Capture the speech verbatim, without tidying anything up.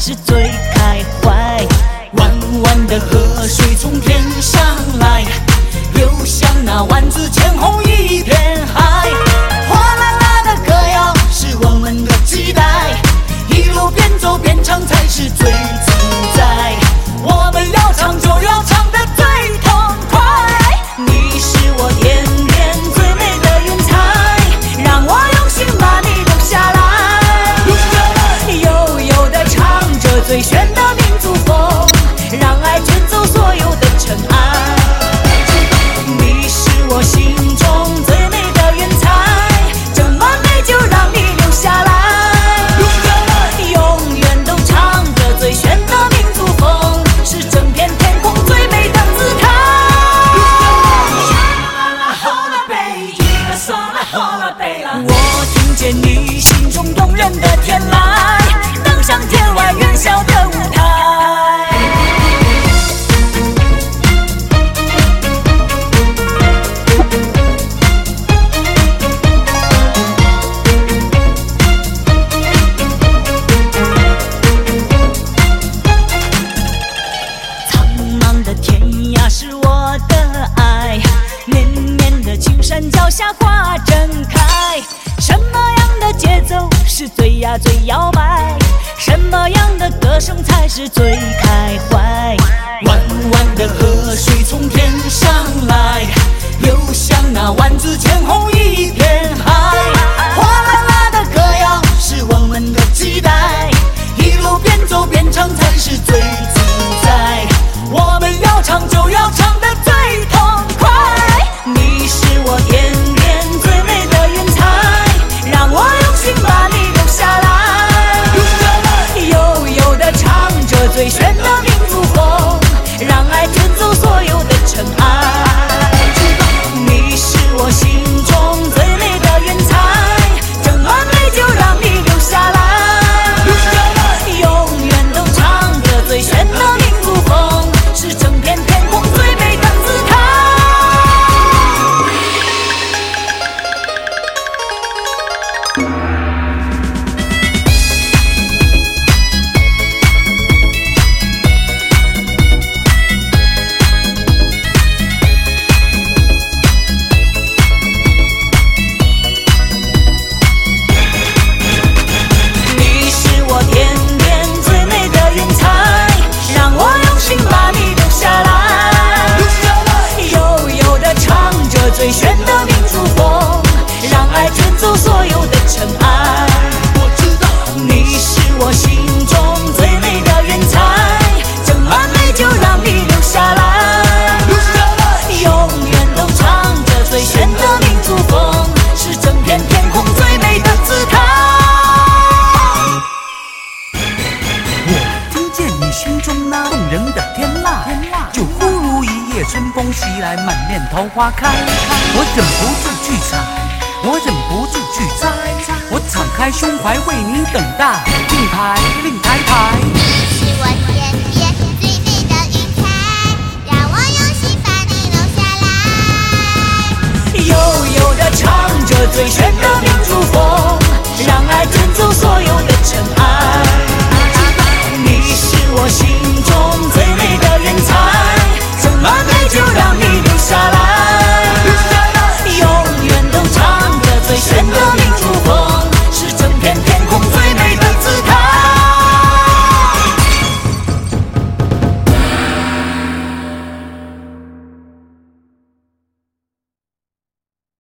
是最开怀。弯弯的河水从天上来，流向那万紫千红一片海。哗啦啦的歌谣是我们的期待，一路边走边唱才是最自在。我们要唱就要唱得最痛快，你是我天边最美的云彩，让我用心把你留下来。悠悠地唱着最炫的民族风，让爱卷走所有的尘埃。你是我心中最美的云彩，这么美就让你留下来。永远都唱着最炫的民族风，是整片天空最美的姿态。我听见你心中动人的天籁，登上天外云霄的舞台。苍茫的天涯是我的爱，绵绵的青山脚下花正开。什么样的节奏是最呀最摇摆？什么样的歌声才是最开怀？弯弯的河水从天上来，流向那万紫千红一片海。哗啦啦的歌谣是我们的期待，一路边走边唱才是最自在。我们要唱就要唱得最痛快，你是我天边最美的云彩，让我用心把你留下来。悠悠地唱着最炫的民族风，让爱卷走所有的尘埃。你是我心中最美的云彩，这么美就让你留下来。永远都唱着最炫的民族风，是整片天空最美的姿态。你是我天边最美的云彩，让我用心把你留下来。悠悠地唱着最炫的民族风，让爱卷走所有的尘埃。你是我心中最美的云彩，这么美就让你留下来。永远都唱着最炫的民族风，是整片天空最美的姿态。 我听见你心中那动人的天籁，就忽如一夜春风袭来，满面桃花开。我忍不住去采，我忍不住去摘，我敞开胸怀为你等待，令牌令牌牌。 是我天边最美的云彩，让我用心把你留下来。 悠悠地唱着最炫的民族风，让爱卷走所有的尘埃。